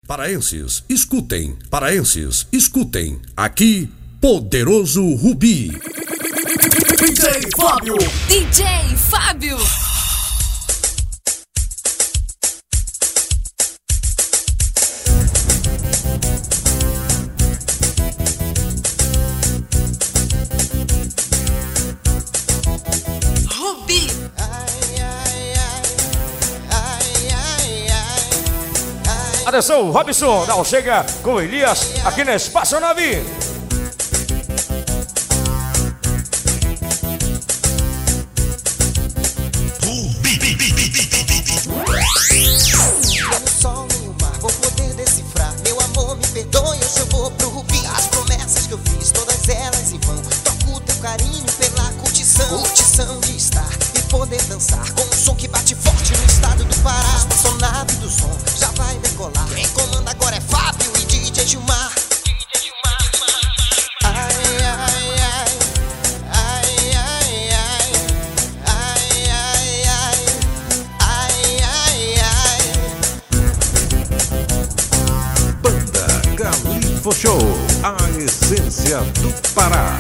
Paraenses, escutem. Paraenses, escutem. Aqui, Poderoso Rubi. DJ Fábio. DJ Fábio. Atenção, Robson, não chega com Elias aqui na Espaçonave. No sol, no mar, vou poder decifrar. Meu amor, me perdoe, hoje eu vou pro Rubi. As promessas que eu fiz, todas elas em vão. Toco o teu carinho pela curtição. Curtição de estar e poder dançar com um som que bate forte no estado do Pará. A espaçonave do som já vai decolar. Quem comanda agora é Fábio e DJ Gilmar. Show, a essência do Pará.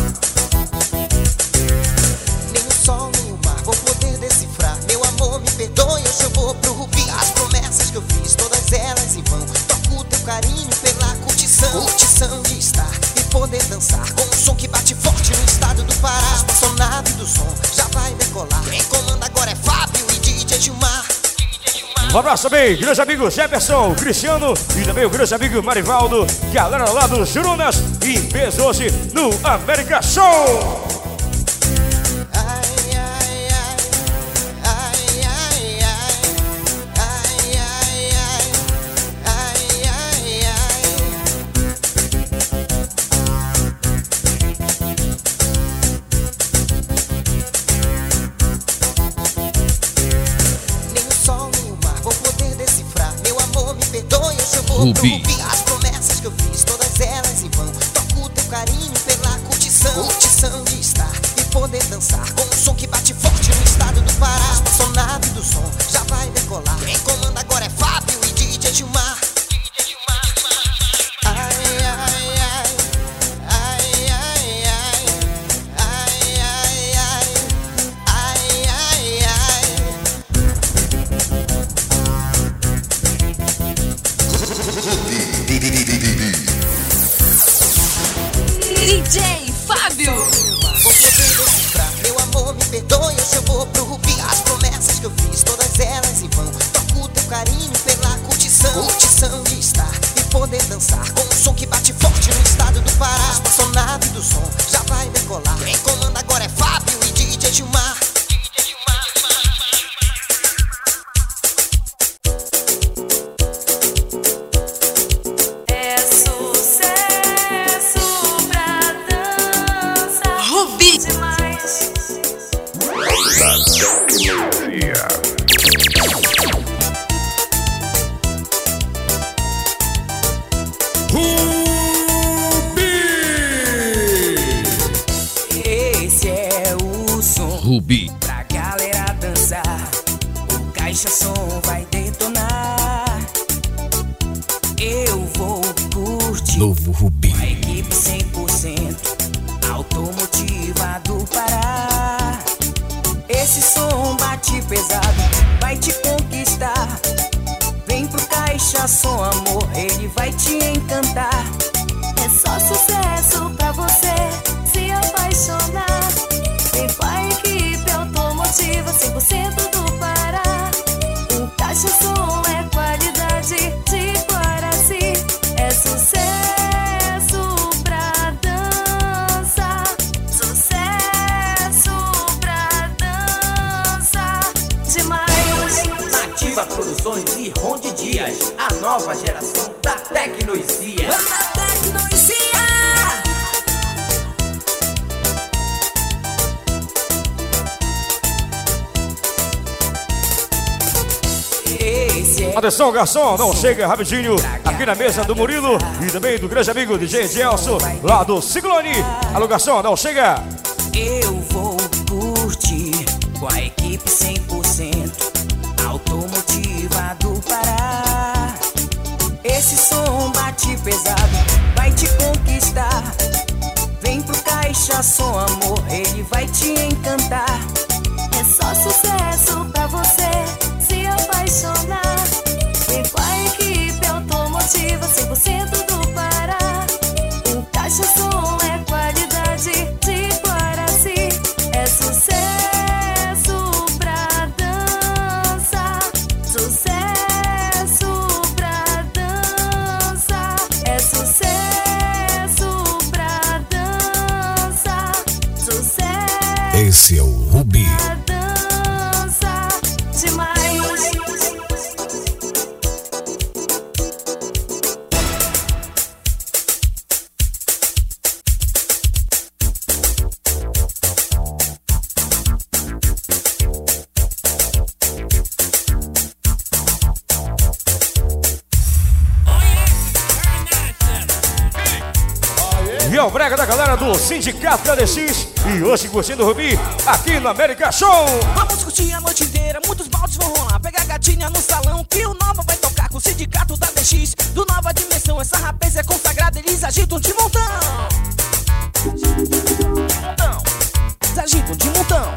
Nem o sol, nem o mar, vou poder decifrar. Meu amor, me perdoe, hoje eu vou pro Rubi. As promessas que eu fiz, todas elas em vão. Toco o teu carinho pela curtição. Curtição de estar e poder dançar com um som que bate forte no estado do Pará. A espaçonave do som já vai decolar. Quem comanda agora é Fábio e DJ Gilmar. Um abraço também, grande amigo Jefferson, Cristiano e também o grande amigo Marivaldo, galera lá dos Jurunas, em peso hoje no América Show. Rubi. As promessas que eu fiz, todas elas em vão. Toco o teu carinho pela curtição. Curtição de estar e poder dançar com um som que bate forte no estado do Pará. A espaçonave do som já vai decolar. Quem comanda agora é Fábio e DJ Gilmar. DJ Fábio. Vou poder decifrar. Meu amor, me perdoe, hoje eu vou pro Rubi. As promessas que eu fiz, todas elas em vão. Toco o teu carinho pela curtição. Curtição de estar e poder dançar com um som que bate forte no estado do Pará. A espaçonave do som já vai decolar. Quem comanda agora é Fábio e DJ Gilmar. Rubi. Pra galera dançar, o Caixa Som vai detonar. Eu vou curtir. Novo Rubi. A equipe 100% automotiva do Pará. Esse som bate pesado, vai te conquistar. Vem pro Caixa Som, amor, ele vai te encantar. É só sucesso pra você se apaixonar. Vem com a equipe automotiva 100% do Pará. O Caixa Som é qualidade de Guaraci. É sucesso pra dança. Sucesso pra dança demais. Nativa Produções e Ronde Dias, a nova geração da tecnologia. Atenção, garçom, não chega rapidinho aqui na mesa do Murilo e também do grande amigo DJ Gelson, lá do Ciclone. Alô, garçom, não chega. Eu vou curtir com a equipe 100% automotiva do Pará. Esse som bate pesado, vai te conquistar. Vem pro Caixa Som Amor, ele vai te encantar. É só sucesso pra você se apaixonar. Vem com a equipe automotiva 100% do Pará. O Caixa Som é qualidade de Guaraci. É sucesso pra dançar. Sucesso pra dançar. É sucesso pra dançar. Sucesso. Esse é o Rubi. Dança demais. E é o brega da galera do Sindicato da DX. E hoje curtindo o Rubi aqui no América Show. Vamos curtir a noite inteira, muitos baldes vão rolar. Pega a gatinha no salão que o Nova vai tocar com o Sindicato da DX. Do Nova Dimensão, essa rapaz é consagrada, eles agitam de montão. Eles agitam de montão.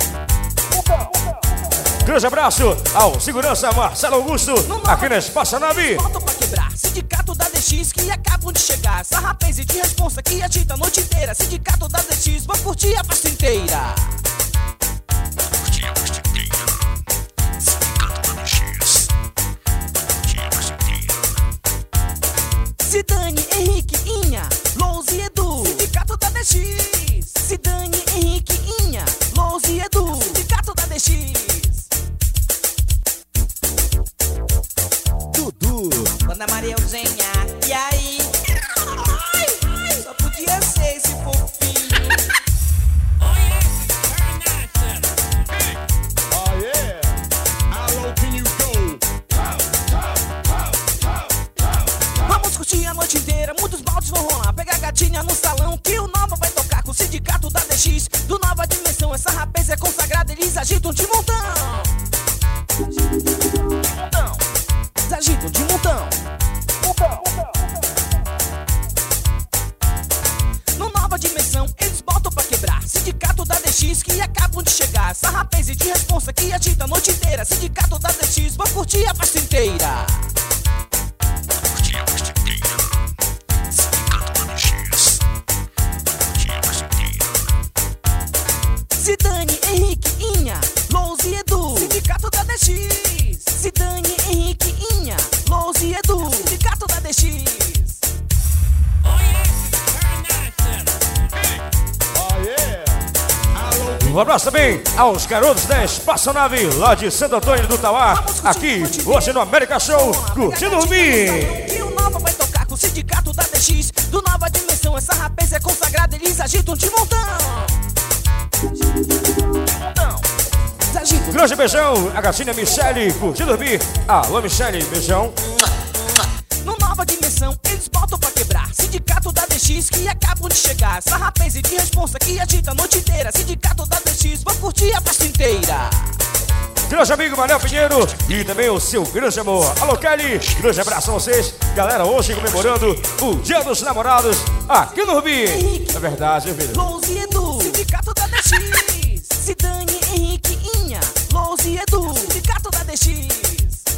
Grande abraço ao segurança Marcelo Augusto aqui na Espaçonave. Volta pra quebrar, Sindicato da DX que acabam de chegar. Essa rapaz de responsa que agita a noite inteira. Sindicato da DX, vou curtir a festa inteira. Zidane, Henrique, Inha, Lous e Edu. Sindicato da DX. Zidane, Henrique, Inha, Lous e Edu. Sindicato da DX. Dudu, Ana Maria Eugênia, e aí? Ai, só podia ser esse fofinho. Vamos curtir a noite inteira, muitos baldes vão rolar. Pega a gatinha no salão que o Nova vai tocar com o Sindicato da DX. Do Nova Dimensão, essa rapaz é consagrada, eles agitam de montão. Eles agitam de montão. No Nova Dimensão, eles botam pra quebrar. Sindicato da DX que acabam de chegar. Essa rapaz de responsa que agita a noite inteira. Sindicato da DX, vou curtir a festa inteira. Zidane, Henrique, Inha, Lous e Edu. Sindicato da DX. Zidane, Henrique, Inha, Lous e Edu. Sindicato da DX. Um abraço também aos garotos da Espaçonave lá de Santo Antônio do Tauá. Aqui, hoje no América Show, curtindo o Rubi. E o Nova vai tocar com o Sindicato da DX. Do Nova Dimensão, essa rapaz é consagrada, eles agitam de montão. Eles agitam. Grande beijão, a gatinha Michele, curtindo o Rubi. Alô, Michele, beijão. No Nova Dimensão, eles botam pra quebrar. Sindicato da DX que acabam de chegar. Essa rapaz de responsa que agita a noite inteira. Sindicato da DX, vou curtir a festa inteira. Grande amigo Manel Pinheiro e também o seu grande amor. Alô, Kelly, grande abraço a vocês. Galera, hoje comemorando o Dia dos Namorados aqui no Rubi. É verdade, viu, filho? Lous e Edu, Sindicato da DX. Zidane, Henrique, Inha, Lous e Edu. Sindicato da DX.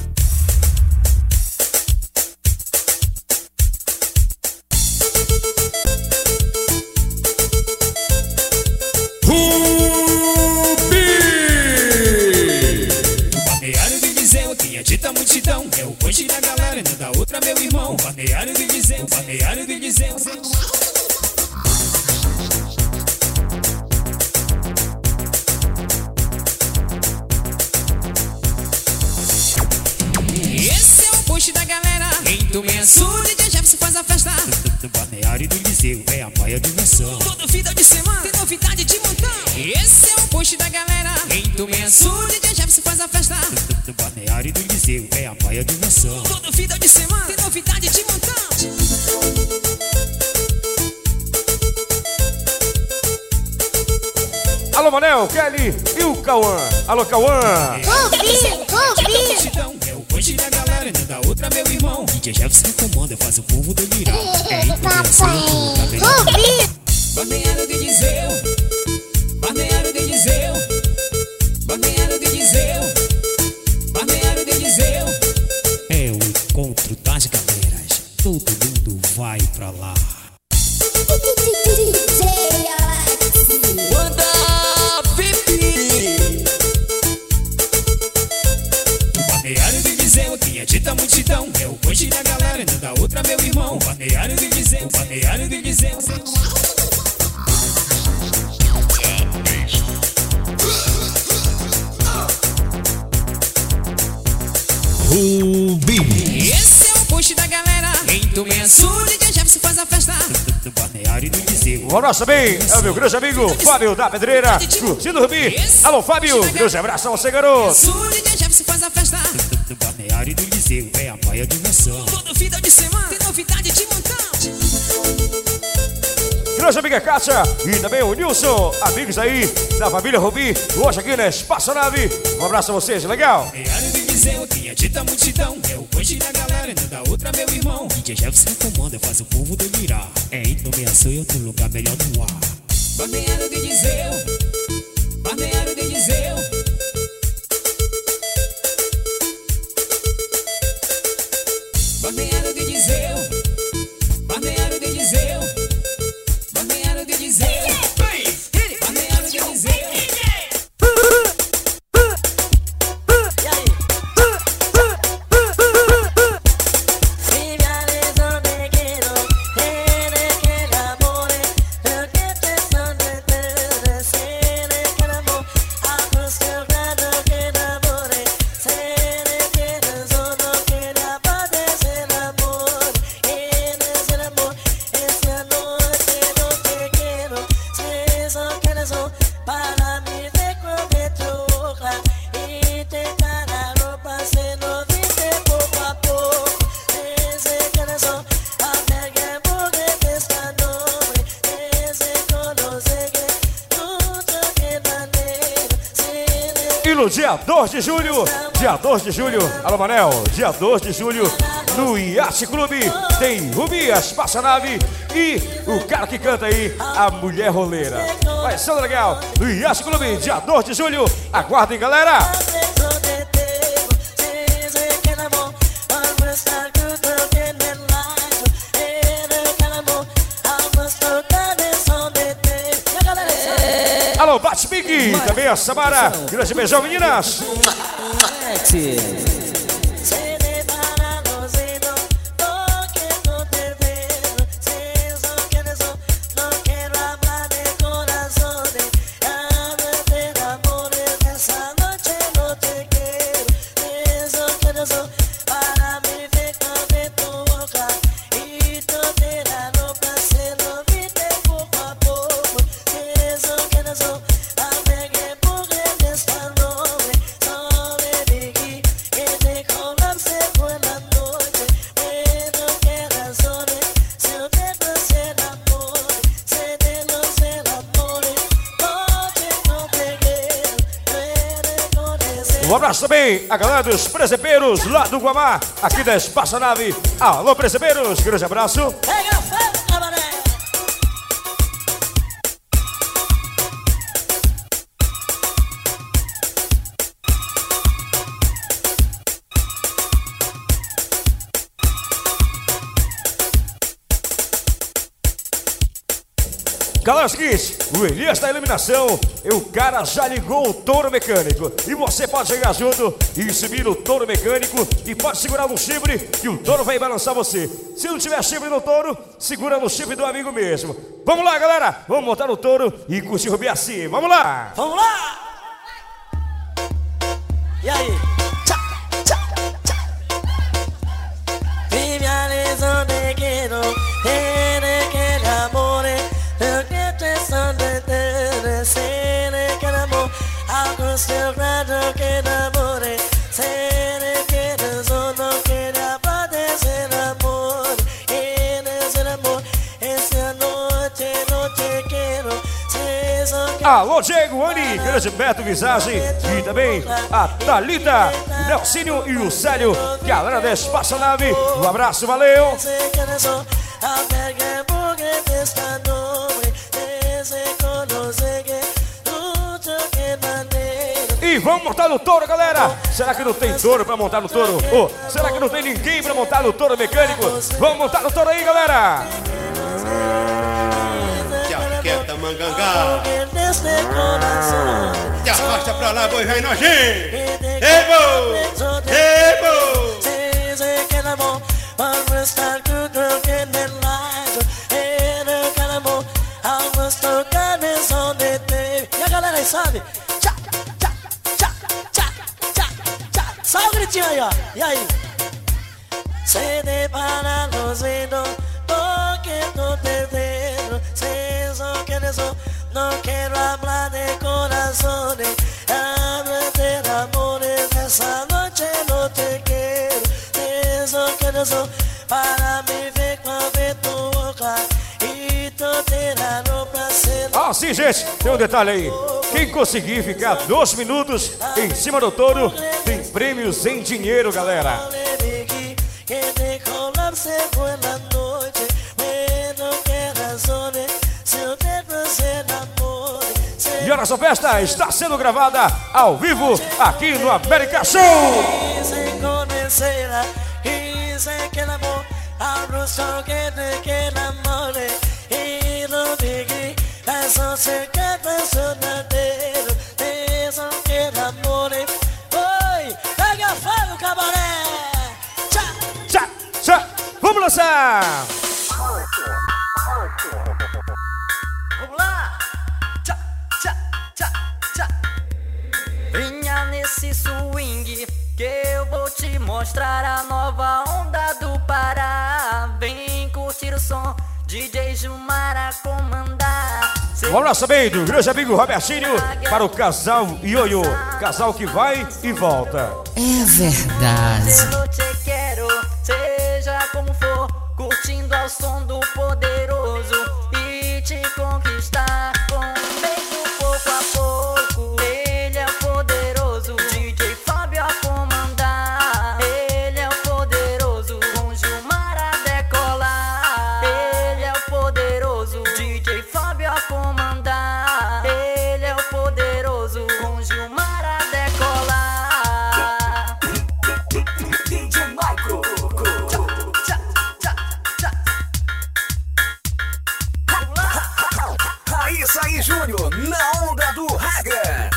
Agita a multidão, é o punch da galera, não dá outra, meu irmão. O balneário do Eliseu, o balneário do Eliseu. Esse é o punch da galera, então é sul de Jefferson faz a festa. Do balneário do Eliseu, é a maior diversão. Todo final de semana, tem novidade de montão. Esse é o punch da galera, então é sul de Jefferson faz a festa. Do balneário do Eliseu, é a maior diversão. Todo final de semana, tem novidade de montão. Alô, Manel, Kelly e o Cauã. Alô, Cauã. Rubi, Rubi. É o punch da galera, não dá outra. outra meu irmão. DJ Jefferson comanda, faz o povo delirar. É improvisação, Rubi! Balneário de Viseu, Balneário de Viseu, Balneário de Viseu, Balneário de Viseu. É o encontro das galeras, todo mundo vai pra lá. Balneário de Viseu, quem agita a multidão é o coach da galera, não dá outra meu irmão. Balneário de Viseu, Balneário de Viseu. Rubi. Esse é o post da galera. Quem também é sul, DJ Jefferson faz a festa do Balneário do Viseu. Um abraço também, é o meu grande amigo Fábio da Pedreira, curtindo o Rubi. Alô, Fábio, grande abraço a você, garoto. Sul, DJ Jefferson faz a festa do Balneário do Viseu. É a maior diversão. Todo final de semana tem novidade de montão. Grande amiga Kátia e também o Nilson, amigos aí da família Rubi, hoje aqui na Espaçonave. Um abraço a vocês, legal? Balneário do Viseu, quem agita a multidão é o coach da galera, não dá outra meu irmão. DJ Jefferson comanda, faz o povo delirar. É nomeação em outro lugar melhor no ar. Balneário de Viseu, Balneário de Viseu. Balneário de Viseu, Balneário de Viseu, Balneário de Viseu, Balneário de Viseu. No dia 2 de julho, alô Manel, dia 2 de julho, no Yacht Clube, tem Rubi, a Espaçonave e o cara que canta aí, a Mulher Roleira. Vai ser legal, no Yacht Clube, dia 2 de julho, aguardem, galera! Alô, Bate Big, também a Samara. Grande beijão, meninas. Um abraço também a galera dos presepeiros lá do Guamá, aqui da Espaçonave. Alô, presepeiros, grande abraço. Galera, é o seguinte, o Elias da eliminação, o cara já ligou o touro mecânico. E você pode chegar junto e subir o touro mecânico e pode segurar no chifre que o touro vai balançar você. Se não tiver chifre no touro, segura no chifre do amigo mesmo. Vamos lá, galera, vamos montar o touro e curtir o Rubi assim. Vamos lá! Vamos lá! E aí? Tchá, tchá, tchá. Alô, Diego, Ani, grande Beto Visagem e também a Thalita Nelsinho e o Célio, galera da Espaçonave. Um abraço, valeu! E vamos montar no touro, galera! Será que não tem touro pra montar no touro? Ou será que não tem ninguém pra montar no touro mecânico? Vamos montar no touro aí, galera! Jaqueta mangangá, te arrasta pra lá, boi vai nojento. Ei, boi! Ei, boi! E a galera aí, sabe? Só o gritinho aí, ó. E aí? Se depara los dedos, porque no te dejo. Se eso que eso, no quiero hablar de corazones. Habla de amores, esa noche no te quiero. Se eso que eso, para mí ve con tu boca. Y tú te la ropa se Ah, sim, gente, tem um detalhe aí. Quem conseguir ficar 2 minutos em cima do touro tem prêmios em dinheiro, galera. E a nossa festa está sendo gravada ao vivo aqui no América Show. Vamos lançar! Vamos lá! Tchá, tchá, tchá, tchá. Venha nesse swing que eu vou te mostrar a nova onda do Pará. Vem curtir o som, DJ Gilmar a comandar. Vamos lá também do grande amigo Robertinho para o casal Ioiô, casal que vai e volta. É verdade. Eu te quero, seja como for, curtindo ao som do poderoso e te conquistar com um beijo pouco a pouco. Ele é o poderoso, DJ Fábio a comandar. Ele é o poderoso, com Gilmar a decolar. Ele é o poderoso, DJ Fábio a comandar. Ele é o poderoso, com Gilmar a decolar. DJ Michael. Isso aí, Júnior, na onda do reggae.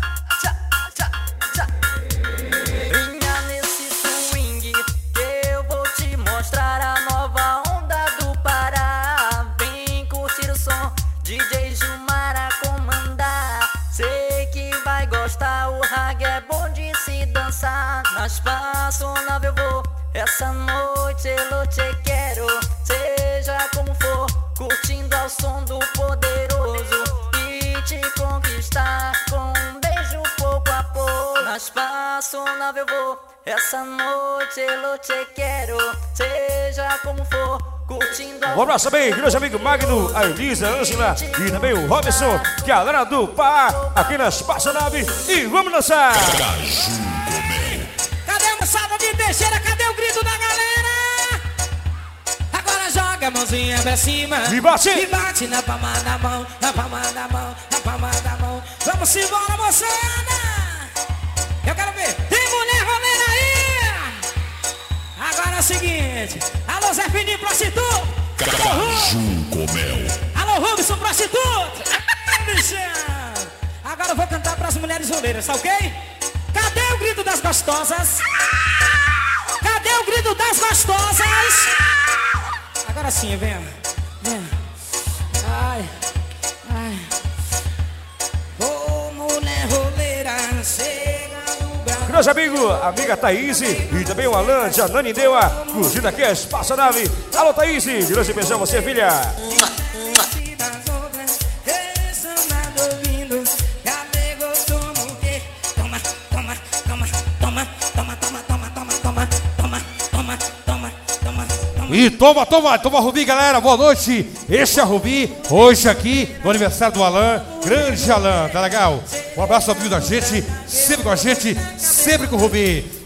Venha nesse swing que eu vou te mostrar a nova onda do Pará. Vem curtir o som, DJ Gilmar a comandar. Sei que vai gostar, o reggae é bom de se dançar. Na espaçonave eu vou, essa noite eu te quero. Seja como for, curtindo ao som do poderoso e te conquistar com um beijo pouco a pouco. Na espaçonave eu vou, essa noite eu te quero. Seja como for, curtindo ao Um abraço também, grande amigo Magno, a Elisa, a Ângela e também o Robson, galera do Pará, aqui na Espaçonave. E vamos dançar! Cadê a moçada de Teixeira? Cadê o grito da galera? Agora joga a mãozinha pra cima e bate na palma da mão, na palma da mão, na palma da mão. Vamos embora, moçada! Eu quero ver, tem mulher rolando aí! Agora é o seguinte, alô Zé Fininho, prostituto! Caju com mel. Alô Robson, prostituto! Agora eu vou cantar pras mulheres roleiras, tá ok? Cadê o grito das gostosas? Cadê o grito das gostosas? Agora sim, vem. Ai, ai. Ô mulher roleira, chega no braço. Grande amigo, amiga Thaís e também o Alan de Ananindeua, curtindo aqui a Espaçonave. Alô Thaís, grande beijão você, filha. E toma, Rubi, galera, boa noite. Este é a Rubi, hoje aqui no aniversário do Alan, grande Alan, tá legal? Um abraço ao amigo da gente, sempre com a gente, sempre com o Rubi.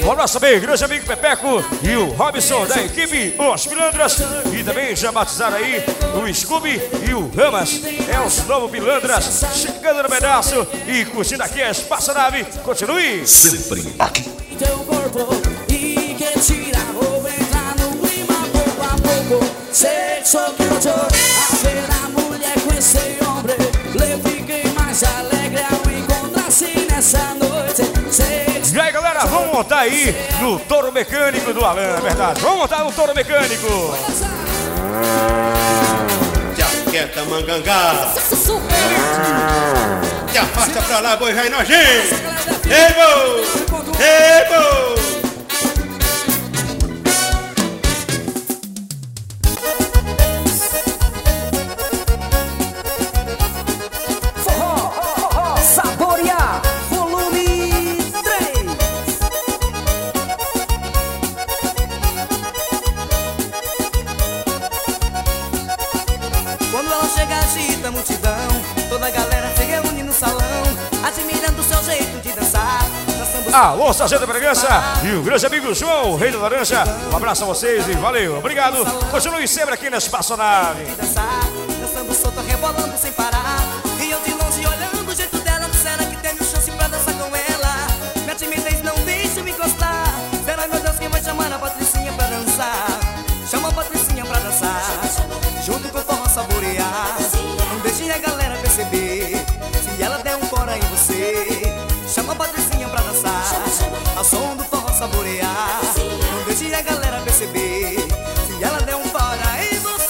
Um abraço também, grande amigo Pepeco e o Robson da equipe Os Pilantras. E também já batizaram aí o Scooby e o Ramas. É os novos Pilantras chegando no pedaço e curtindo aqui a espaçonave. Continue sempre aqui. Teu corpo e que tira vou entrar no clima pouco a pouco. Sexo que eu tô a ver a mulher com esse homem. Le fiquei mais alegre ao encontrar-se nessa noite. E aí galera, vamos montar aí no touro mecânico do Alan, é verdade. Vamos montar no touro mecânico. Jaqueta mangangá. Te afasta pra lá, boi rei nojento. Ei, bo! Ei, bo! Saborear, volume 3. Quando ela chega, agita a multidão. Toda a galera se reúne no salão, admirando o seu jeito de dançar. Alô, Sargento Bragança e o grande amigo João, Rei da Laranja. Um abraço a vocês e valeu, obrigado. Continue sempre aqui na espaçonave. Dançando solto, rebolando sem parar. E eu de longe olhando o jeito dela. Será que tenho chance pra dançar com ela? Minha timidez não deixa me encostar. Será, meu Deus, quem vai chamar a Patricinha pra dançar? Chama a Patricinha pra dançar, junto com o forró saborear. Não deixe a galera perceber, se ela der um fora em você. Chama a Patricinha pra dançar, ao som do forró saborear. Não deixe a galera perceber, se ela der um fora em você.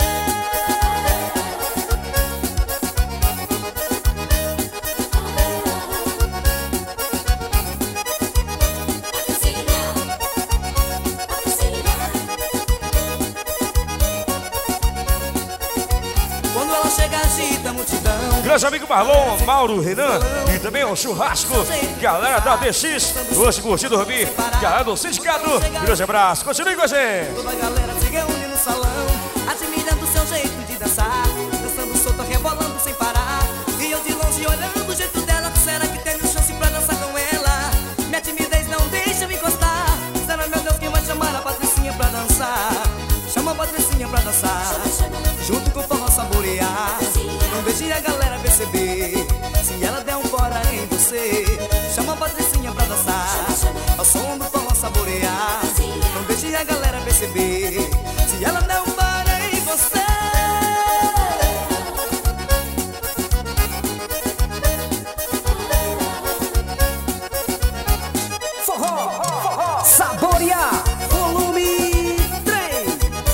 Quando ela chega, agita a multidão. Grande amigo Marlon, Mauro, Renan e também o churrasco. Galera da DX, hoje curtindo o Rubi. Galera do sindicato, grande abraço. Continue com a gente. Toda a galera se reúne no salão, admirando o seu jeito de dançar. Dançando solta, rebolando sem parar. E eu de longe olhando o jeito dela. Será que tenho chance pra dançar com ela? Minha timidez não deixa me encostar. Será, meu Deus, quem vai chamar a Patricinha pra dançar? Chama a Patricinha pra dançar, junto com o forró saborear. Não deixe a galera perceber, se ela der um fora em você. Chama a Patricinha pra dançar, ao som do forró saborear. Não deixe a galera perceber, se ela der um fora em você. Forró, saborear, volume 3.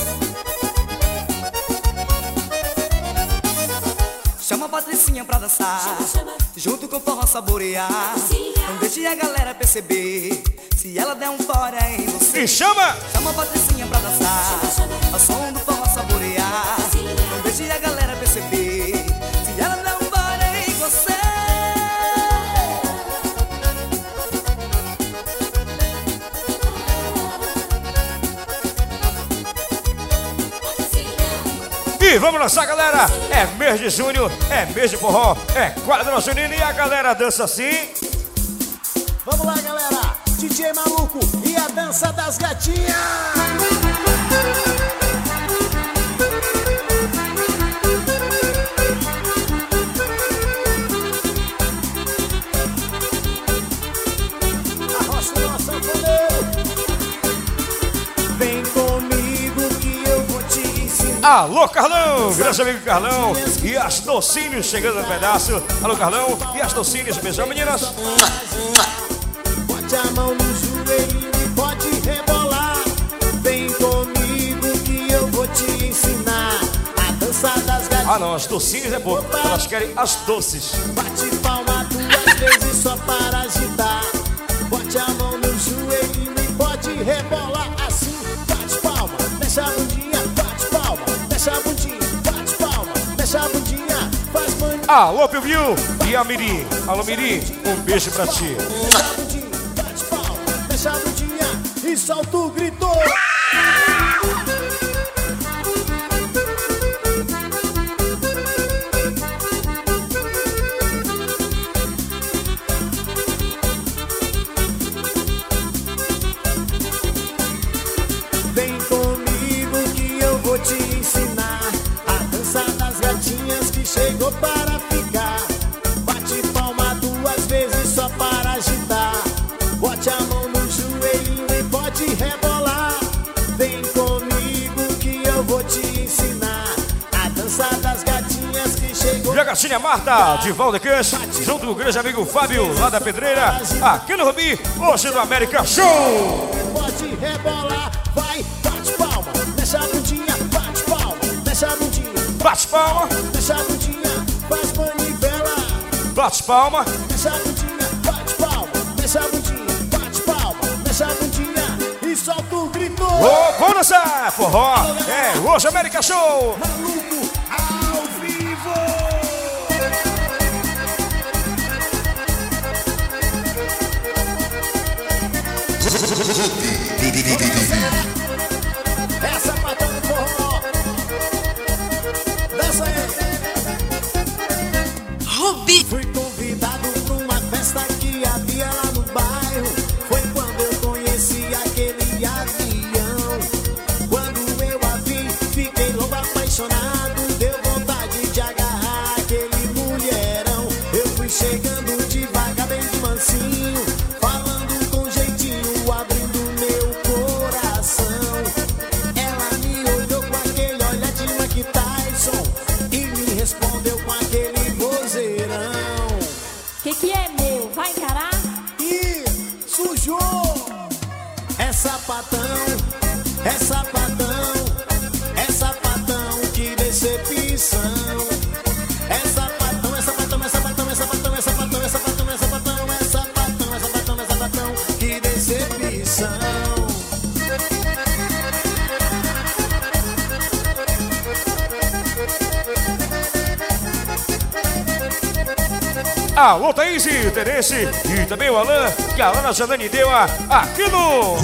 Chama a Patricinha pra dançar, junto com o forró saborear. Não deixe a galera perceber, se ela der um fora em você. E chama! Chama a Patricinha pra dançar, ao som do forró saborear. Não deixe a galera perceber, se ela der um fora em você. E vamos lançar, galera. É mês de junho, é mês de forró, é quadra junina e a galera dança assim. Vamos lá, galera. DJ Maluco e a dança das gatinhas. Arrocha o nosso sanfoneiro. Vem comigo que eu vou te ensinar. Alô, Carlão, grande amigo Carlão e as docinhos chegando no pedaço. Alô, Carlão e as docinhos, beijão, meninas. Bote a mão no joelho e pode rebolar. Vem comigo que eu vou te ensinar a dança das gatinhas. Ah não, as docinhos é bom, elas querem as doces. Bate palma 2 vezes só para agitar. Bote a mão no joelho e pode rebolar assim. Bate palma, mexe a bundinha, bate palma, mexe a bundinha, bate palma, mexe a bundinha, faz maninha. Alô, Piu e a Miri. Alô, Miri, um beijo pra ti. Mexe a bundinha, bate palma, mexe a bundinha e solta o grito. te ensinar a dança das gatinhas que chegou para ficar. Bate palma 2 vezes só para agitar. Bote a mão no joelho e pode rebolar. Vem comigo que eu vou te ensinar a dança das gatinhas que chegou. E a gatinha Marta, de Valdecães, junto com o grande amigo Fábio, lá da Pedreira, aqui no Rubi, hoje no América Show. Pode rebolar, vai, bate palma, mexe a bundinha, bate palma, mexe a bundinha, bate palma, mexe a bundinha, faz manivela, bate palma, mexe a bundinha, bate palma, mexe a bundinha, bate palma, mexe a bundinha e solta o grito. Ô, vamos dançar, forró, é hoje América Show. Maluco ao vivo. Essa patão do forró. Dança aí. Rubi. Fui convidado pra uma festa que havia lá no bairro. Foi quando eu conheci aquele avião. Quando eu a vi, fiquei louco apaixonado. Deu vontade de agarrar aquele mulherão. Eu fui chegando devagar, bem de mansinho, falando com jeitinho, abrindo meu coração. Ela me olhou com aquele olhar de Mike Tyson e me respondeu com aquele vozeirão. Que é, meu? Vai encarar? Ih, sujou! É sapatão, é sapatão, é sapatão, que decepção. É sapatão, é sapatão, é sapatão, é sapatão, é sapatão, é sapatão, é sapatão, é sapatão, é sapatão, é sapatão, que decepção. Alô, Thaís, Terence e também o Alan, que a Ana Janane deu aqui no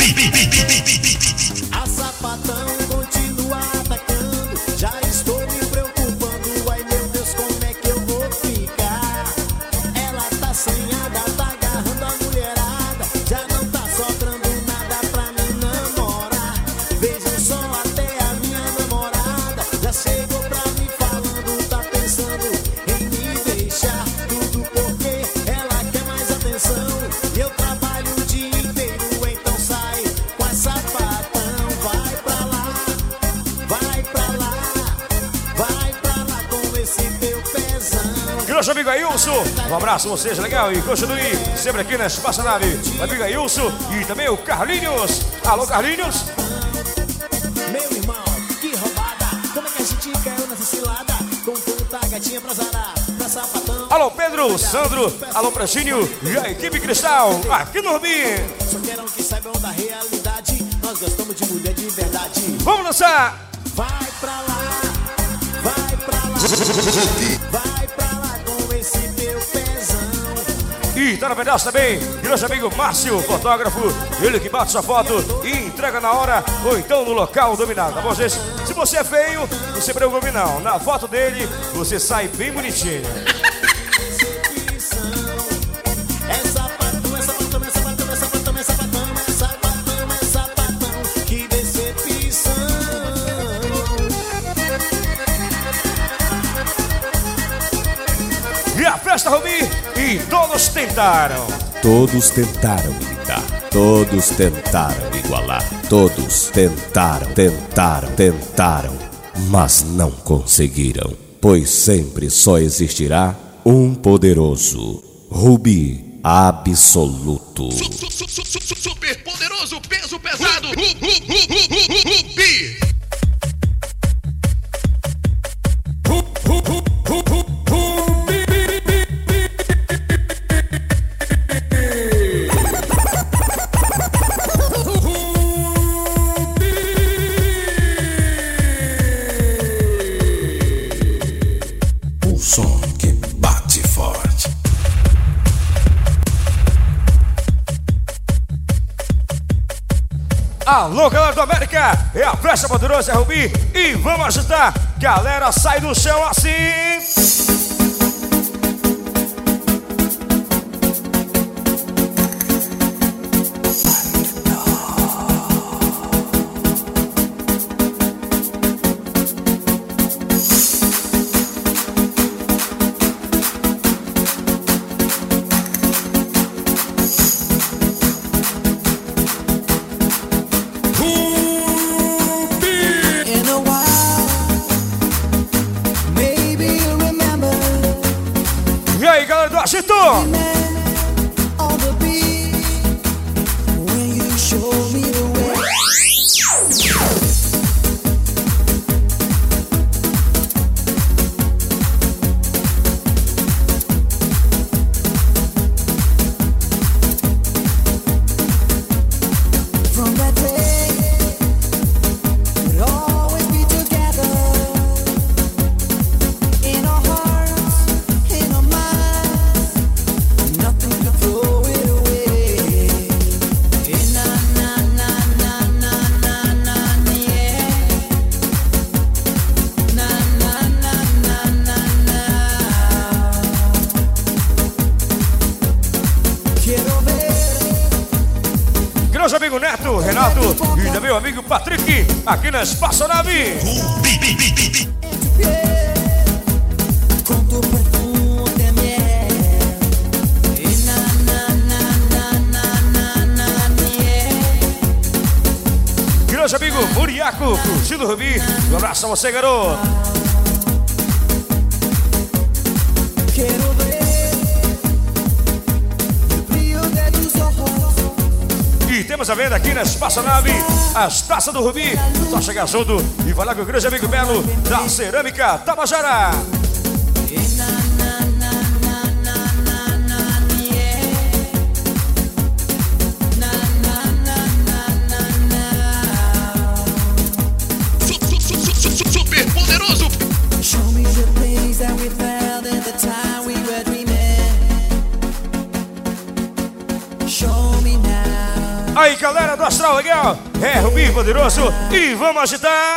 A sapatão continua atacando. Já estou me preocupando. Ai meu Deus, como é que eu vou ficar? Ela tá assanhada, tá agarrando a mulherada. Já não tá sobrando nada pra me namorar. Vejam só, até a minha namorada já chegou pra mim falando, tá pensando em me deixar. Tudo porque ela quer mais atenção. E eu trabalho o dia inteiro, então sai com a sapatão. Vai pra lá, vai pra lá, vai pra lá com esse teu pezão. grande amigo Ailson. Um abraço a vocês, legal, e continue sempre aqui na espaçonave. O amigo Ailson e também o Carlinhos. Alô, Carlinhos. Meu irmão, que roubada. Como é que a gente caiu nessa cilada? Com tanta gatinha pra zarar, pra sapatão. Alô, Pedro, Sandro, alô, Pranchinho e a equipe Cristal, aqui no Rubi. Só quero que saibam da realidade. Nós gostamos de mulher de verdade. Vamos dançar. Vai pra lá, vai pra lá, vai pra lá com esse teu pezão. E tá na pedaço também, e nosso amigo Márcio, fotógrafo, ele que bate sua foto e entrega na hora, ou então no local dominado, tá bom, gente? Se você é feio, não se preocupe não, na foto dele, você sai bem bonitinho. É sapatão, é sapatão, é sapatão, é sapatão, é sapatão, é sapatão, é sapatão, que decepção. E a festa Rubi, e todos tentaram. Todos tentaram imitar, todos tentaram igualar, todos tentaram, mas não conseguiram, pois sempre só existirá um poderoso, Rubi absoluto. Super poderoso, peso pesado, Rubi. O som que bate forte. Alô, galera do América, é a festa poderosa, é Rubi, e vamos agitar. Galera, sai do chão assim. meu amigo Patrick, aqui na Espaçonave. Grande amigo Muriaco, curtindo o Rubi. Um abraço a você, garoto. E temos a venda aqui na Espaçonave as taças do Rubi. Só chegar junto e vai lá com o grande amigo Belo da Cerâmica Tabajara. Super poderoso. Show me the things that we felt at the time we were dreaming. Show me now. Aí, galera do Astral Legal, é Rubi Poderoso e vamos agitar.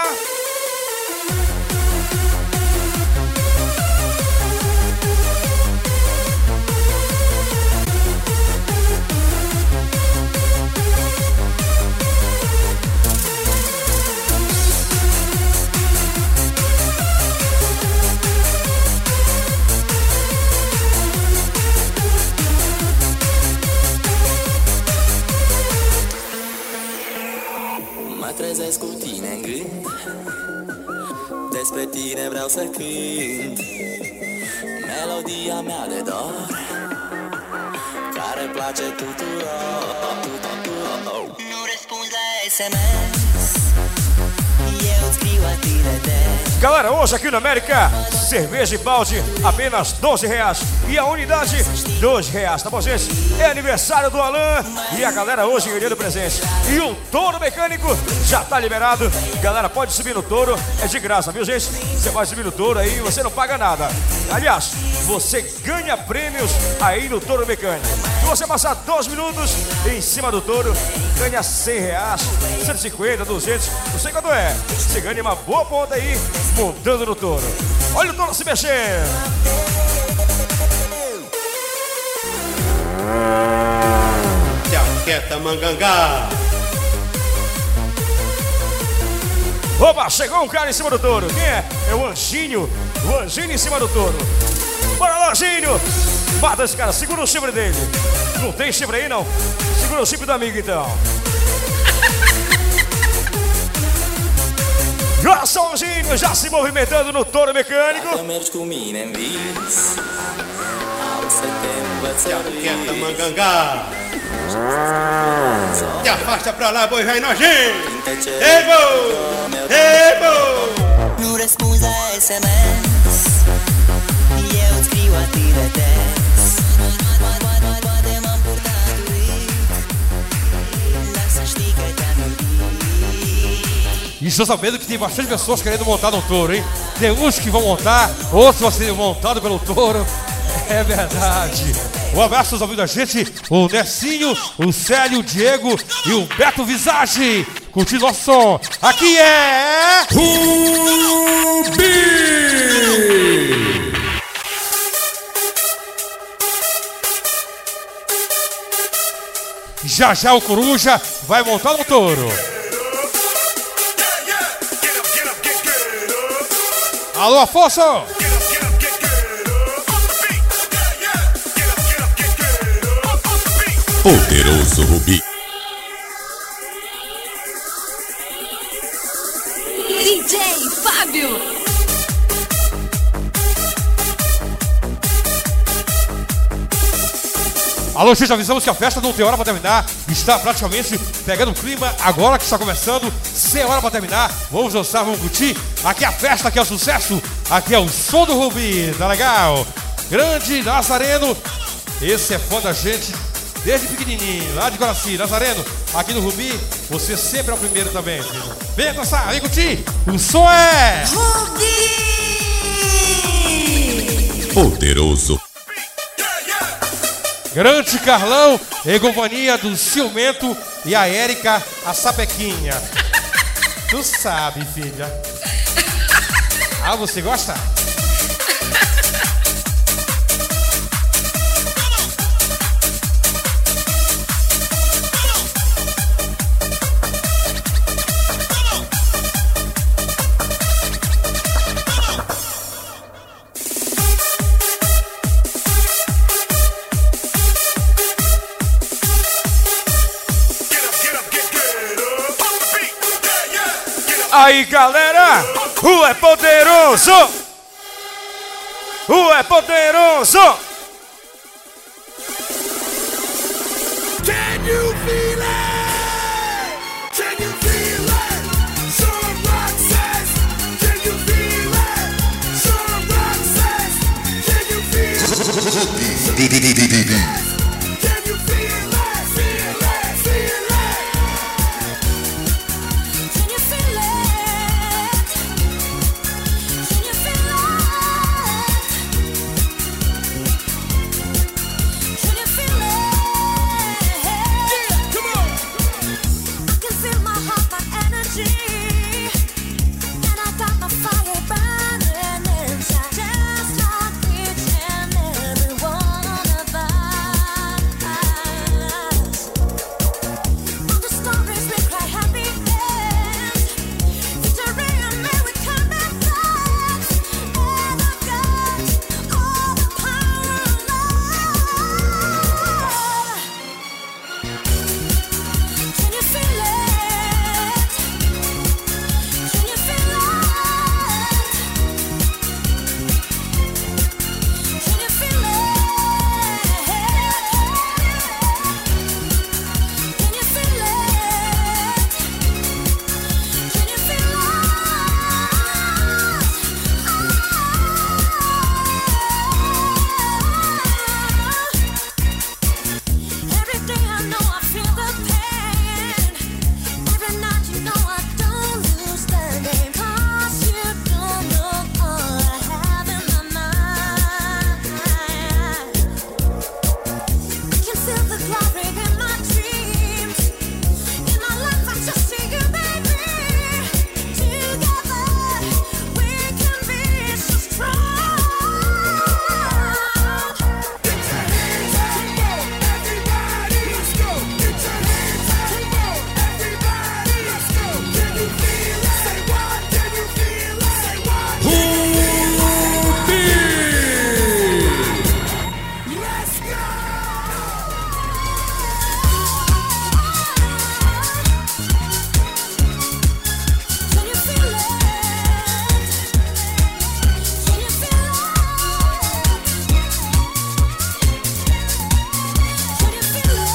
trezesc cu tine în gând. Despre tine vreau să cânt melodia mea de dor, care place tuturor. Nu răspunzi la SMS, eu scriu atât de des. Galera, hoje aqui na América, cerveja e balde, apenas R$12. E a unidade, R$2, tá bom, gente? É aniversário do Alan e a galera hoje ganhando presente. E o touro mecânico já tá liberado. Galera, pode subir no touro, é de graça, viu, gente? Você pode subir no touro aí, você não paga nada. Aliás, você ganha prêmios aí no touro mecânico. Se você passar 2 minutos em cima do touro, ganha R$100, 150, 200, não sei quanto é. Você ganha uma boa ponta aí, montando no touro. Olha o touro se mexendo. Jaqueta Mangangá. Opa, chegou um cara em cima do touro. Quem é? É o Anjinho. O Anjinho em cima do touro. Bora lá, Anjinho. Mata esse cara, segura o chifre dele. Não tem chifre aí, não? Segura o chifre do amigo, então. Nossa, o Anjinho já se movimentando no touro mecânico. Jaqueta Mangangá. Te afasta pra lá, boi velho nojento. Ei, bo! Ei, bo! Nu răspunzi la SMS, eu scriu atât de des. Poate m-am purtat urât, dar să știi că te-am iubit. E estou sabendo que tem bastante pessoas querendo montar no touro, hein? Tem uns que vão montar, outros vão ser montados pelo touro. É verdade. Um abraço aos ouvidos da gente, o Nercinho, o Célio, o Diego e o Beto Visage. Curtindo nosso som. Aqui é... Rubi! Já já o Coruja vai montar no touro. Alô, Afonso! Poderoso Rubi. DJ Fábio. Alô, gente, avisamos que a festa não tem hora para terminar. Está praticamente pegando o clima agora que está começando. Sem hora para terminar. Vamos dançar, vamos curtir. Aqui é a festa, aqui é o sucesso. Aqui é o som do Rubi, tá legal? Grande Nazareno. Esse é fã da gente desde pequenininho, lá de Guaraci. Nazareno, aqui no Rubi, você sempre é o primeiro também, filho. Vem dançar, vem curtir. O som é... Rubi! Poderoso. Grande Carlão, em companhia do Ciumento e a Érica, a Sapequinha. Tu sabe, filha. Ah, você gosta? Aí, galera, o é poderoso! O é poderoso! Can you feel it? Can you feel it? Sean Roxas. Can you feel it? Sean Roxas. Can you feel it? Can you feel it? Feel it, feel it. Can you feel it? Can you feel it? Can you feel it? Come on. I can feel my heart, my energy, and I got my fire burning inside, just like each and every one of us. On the stories we cry happy ends, victory and may we come back friends, and I've got all the power of love. Can you feel it? Can you feel it? Can you feel it? Can you feel it? Can you feel Every day I know I feel the pain. Every night you know I don't lose the game. 'Cause you don't know all I have in my mind. I can feel the glory in my dreams. In my life I just see you, baby. Together we can be so strong. Get your hands up. Everybody, let's go. Get your hands up. Everybody, let's go. Can you feel it? Say what? Can you feel it? Say what? Let's go. Can you feel it? Can you feel it? Can you feel it?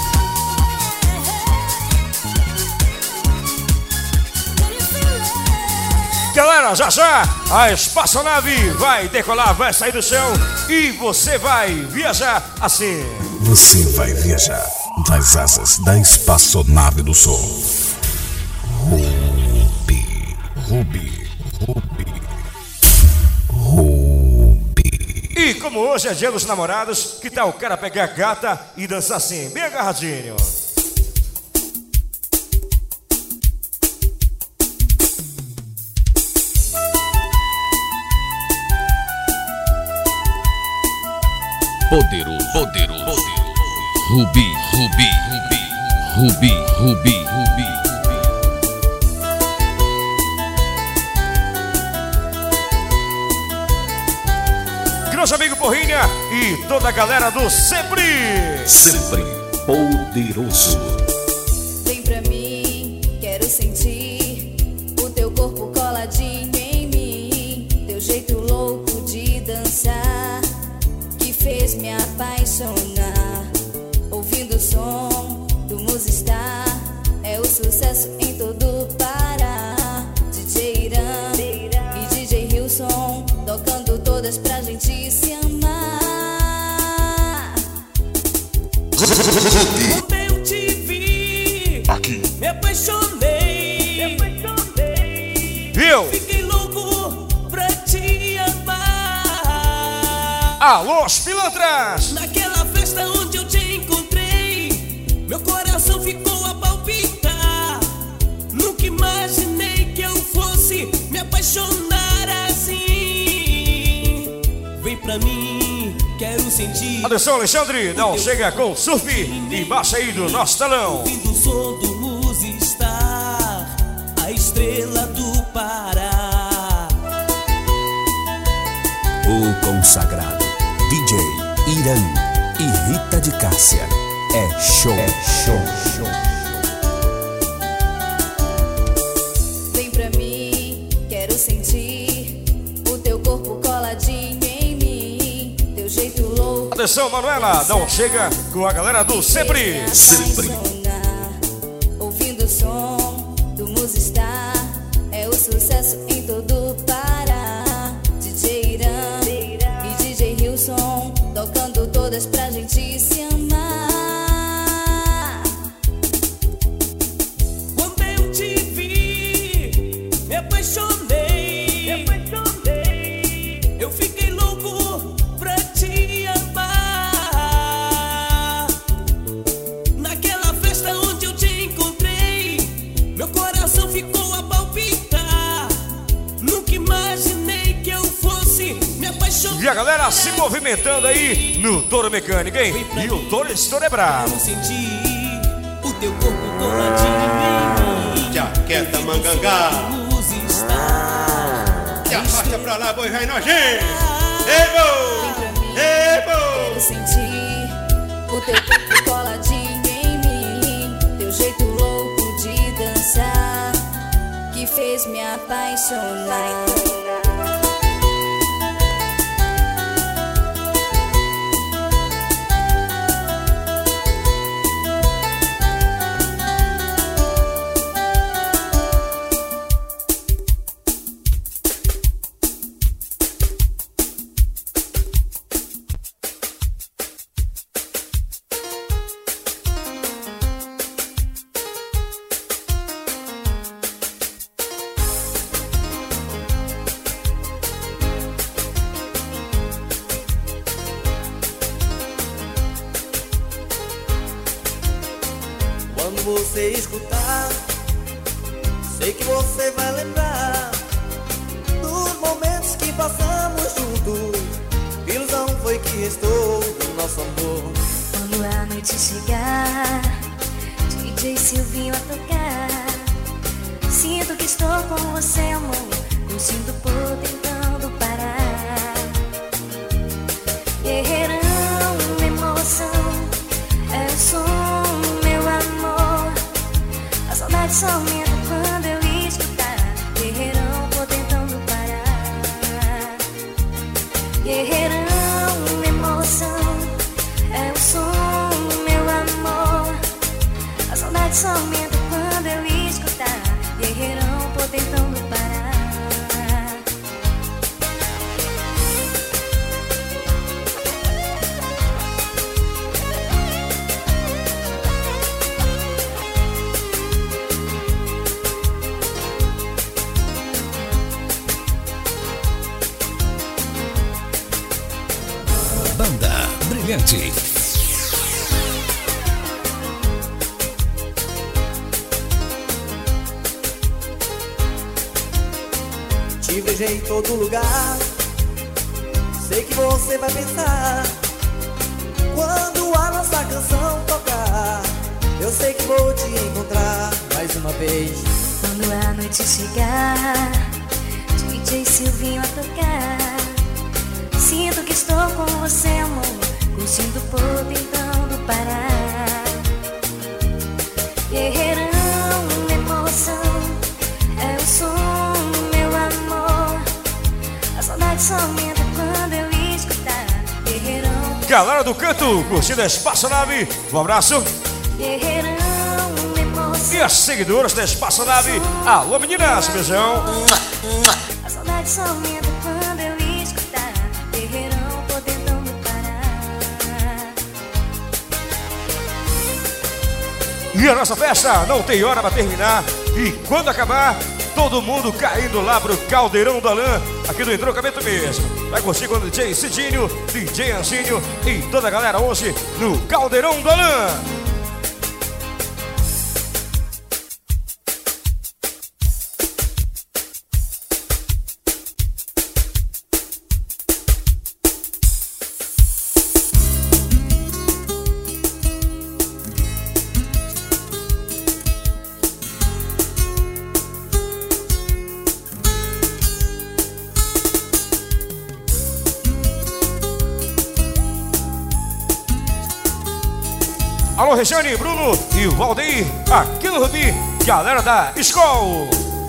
Can you feel it? Galera, já já a espaçonave vai decolar, vai sair do chão e você vai viajar assim. Você vai viajar nas asas da espaçonave do som. Rubi, Rubi, Rubi, Rubi. E como hoje é dia dos namorados, que tal o cara pegar a gata e dançar assim, bem agarradinho? Poderoso, poderoso. Rubi, Rubi, Rubi, Rubi, Rubi, Rubi. Grande amigo Porrinha e toda a galera do Sempre. Sempre poderoso. Vem pra mim, quero sentir o teu corpo coladinho em mim, teu jeito louco de dançar que fez me apaixonar. Ouvindo o som do Musistar, é o sucesso em todo o Pará. DJ Irã e DJ Hilson tocando todas pra gente se amar. Quando eu te vi, me apaixonei. Viu? Fiquei louco pra te amar. Alô, os pilantras! Naquela festa onde eu te encontrei, meu coração ficou a palpitar. Nunca imaginei que eu fosse me apaixonar assim. Vem pra mim, quero sentir. Atenção, Alexandre, não chega com surf embaixo aí do nosso telão. Ouvindo o som do Musistar, a estrela do Pará. O consagrado DJ Irã e Rita de Cássia. É show, é show, show. Vem pra mim, Atenção, Manuela, não chega com a galera do Sempre. Ouvindo o som do Musistar, é o sucesso em todo o Pará. DJ Irã e DJ Hilson, tocando todas pra gente se amar. Quando eu te vi, me apaixonei. Eu fiquei louco pra te amar. Naquela festa onde eu te encontrei, meu coração ficou a palpitar. Nunca imaginei que eu fosse me apaixonar. E a galera se movimentando aí no Touro Mecânico, hein? E o Touro Estouro é bravo. Eu senti o teu corpo coladinho em mim. Jaqueta Mangangá. Se afasta pra lá, boi vai nojento. Ei, bo! Ei, bo! Eu senti o teu corpo coladinho em mim, teu jeito louco de dançar, que fez me apaixonar. Quando você escutar, sei que você vai lembrar dos momentos que passamos juntos. Ilusão foi que restou do nosso amor. Quando a noite chegar, DJ Silvinho a tocar, sinto que estou com você, amor, curtindo por tentando parar. Guerreirão, emoção, é o som, meu amor. A saudade só aumenta quando eu escutar. Guerreirão, tô tentando parar. Guerreirão, emoção, é o som, meu amor. A saudade só aumenta quando eu escutar. Guerreirão, tô tentando parar. Banda Brilhante. Te vejo em todo lugar, sei que você vai pensar. Quando a nossa canção tocar, eu sei que vou te encontrar mais uma vez. Quando a noite chegar, DJ Silvinho a tocar, sinto que estou com você, amor, curtindo por tentando parar. Guerreirão, emoção, é o som, meu amor. A saudade só aumenta quando eu escutar. Guerreirão, Galera do Canto, curtindo a Espaçonave, um abraço. guerreirão, emoção. E as seguidoras da Espaçonave, alô meninas, beijão. A saudade só aumenta quando eu escutar. Guerreirão, tô tentando parar. E a nossa festa não tem hora pra terminar. E quando acabar, todo mundo caindo lá pro Caldeirão do Alain, aqui do entrocamento mesmo. Vai curtir com o DJ Cidinho, DJ Ancinho e toda a galera hoje no Caldeirão do Alain. Alô, Regiane, Bruno e o Valdeir, aqui no Rubi, galera da Skol.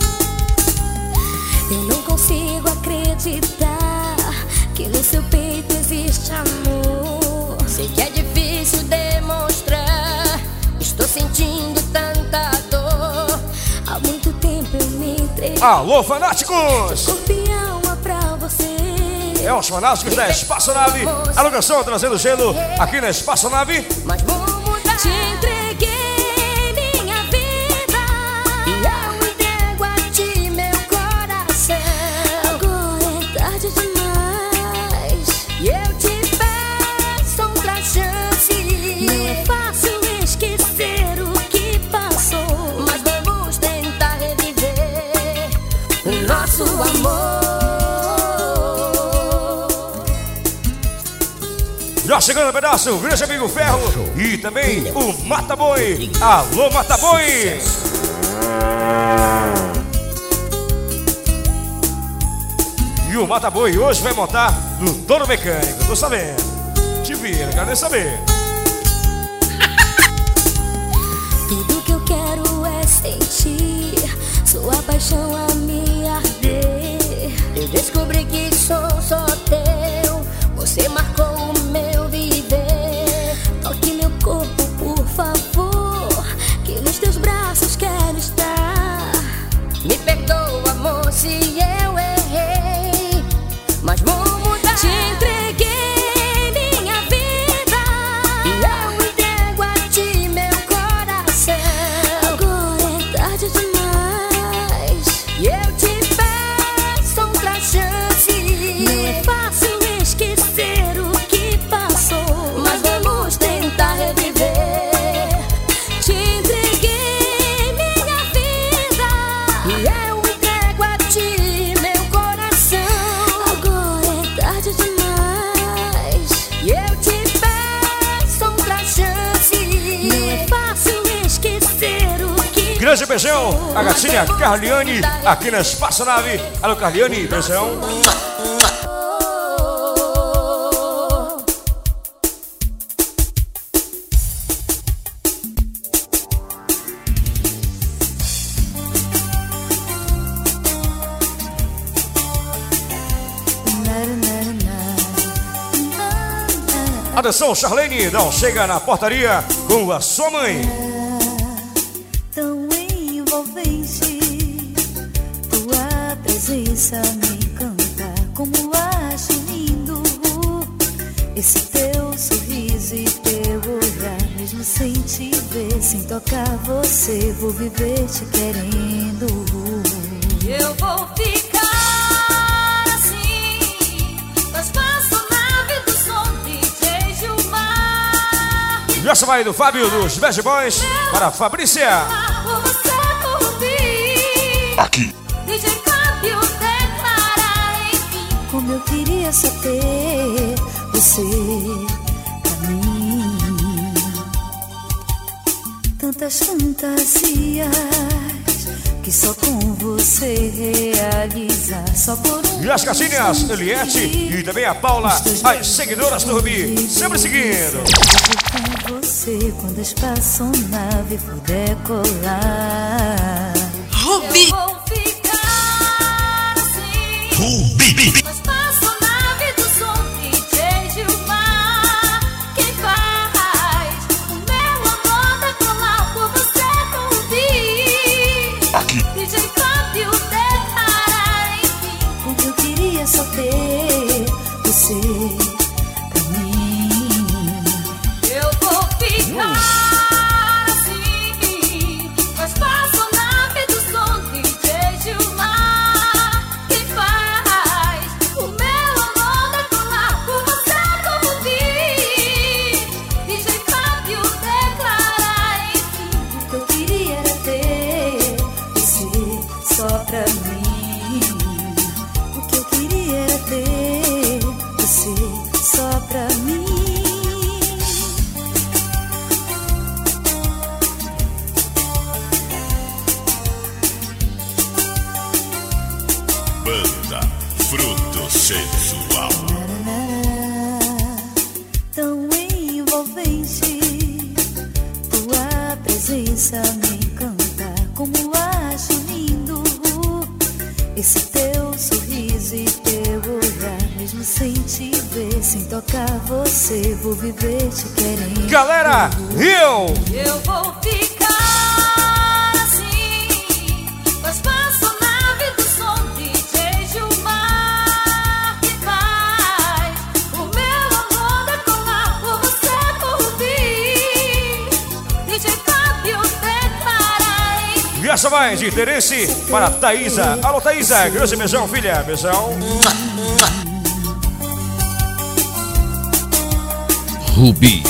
Eu não consigo acreditar que no seu peito existe amor. sentindo tanta dor. Há muito tempo eu me entreguei. Alô, fanáticos! Corpo e alma pra você. É os fanáticos da Espaçonave. Alugação trazendo gelo aqui na Espaçonave. Mas vou mudar. Te entreguei minha vida e eu entrego a ti meu coração. Agora é tarde demais e eu te peço outra chance. Não é fácil esquecer o que passou, mas vamos tentar reviver o nosso amor. Já chegando no pedaço, o grande amigo Ferro e também o Mata Boi. Alô, Mata Boi! E o Mata Boi hoje vai montar no touro mecânico, tô sabendo. Te vira, quero nem saber. Tudo que eu quero é sentir sua paixão a me arder. Eu descobri que sou só teu, você marcou o meu viver. Toque meu corpo, por favor, que nos teus braços quero estar. Me perdoa, amor, se eu errei, mas vou mudar. Te entreguei minha vida e eu entrego a ti meu coração. Agora é tarde demais e eu te peço outra chance. Não é fácil esquecer o que passou, mas vamos tentar reviver. Te entreguei minha vida e eu entrego a ti meu coração. Agora é tarde demais e eu te peço outra chance. Não é fácil esquecer o que Grande beijão, a gatinha Carliane aqui na Espaçonave. Alô, Carliane, beijão. Atenção, Charlene, não chega na portaria com a sua mãe. Tão envolvente, tua presença me encanta. Como acho lindo esse teu sorriso e teu olhar. Mesmo sem te ver, sem tocar você, vou viver te querendo. eu vou ficar assim, na espaçonave do som DJ Gilmar. E essa vai do Fábio dos Bad Boys para a Fabrícia. Aqui. DJ Fábio declara enfim. Como eu queria só ter você pra mim. Tantas fantasias que só com você realizar. Só por um E as casinhas, Eliette e também a Paula, as seguidoras do Rubi, sempre seguindo. com você quando a espaçonave for decolar. Rubi. Eu vou ficar assim, na espaçonave do som DJ Gilmar. Quem faz o meu amor decolar por você ouvir. Aqui. DJ Fábio declara enfim. Como eu queria só ter você pra mim. Eu vou ficar assim, na espaçonave do som DJ Gilmar. Quem faz o meu amor decolar por você ouvir. DJ Fábio declara enfim. O que eu queria era ter você só pra mim. O que eu queria era ter você só pra mim. Banda Fruto Sensual. Tão envolvente, tua presença me encanta. Como acho lindo esse teu sorriso e teu olhar. Mesmo sem te ver, sem tocar tocar você, vou viver te querendo. Galera, eu vou ficar assim, com a espaçonave do som DJ Gilmar que faz o meu amor decolar por você ouvir. DJ Fábio prepara, hein? e essa vai de interesse para Thaísa. Alô, Thaísa, grande beijão, filha, beijão. Rubi.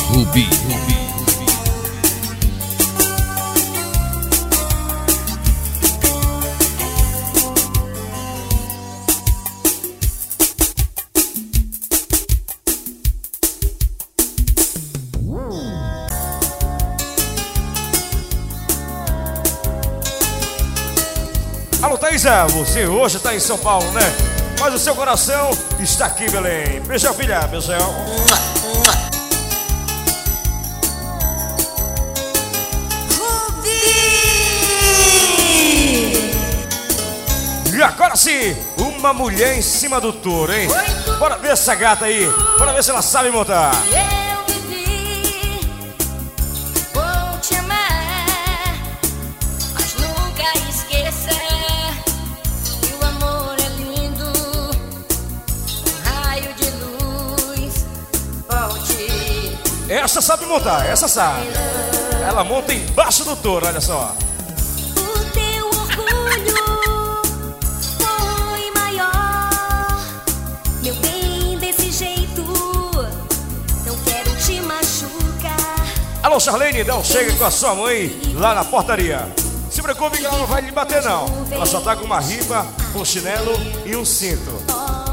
Alô, Thaísa, você hoje está em São Paulo, né? Mas o seu coração está aqui em Belém. Beijão, filha, beijão. E agora sim, uma mulher em cima do touro, hein? Bora ver essa gata aí, bora ver se ela sabe montar. Eu vivi, vou te amar, mas nunca esqueça que o amor é lindo, um raio de luz, volte. Essa sabe montar, essa sabe. Ela monta embaixo do touro, olha só. O teu orgulho foi maior, meu bem, desse jeito não quero te machucar. Alô, Charlene, não chega com a sua mãe lá na portaria. Se preocupe que ela não vai lhe bater, não. Ela só tá com uma riba, um chinelo e um cinto.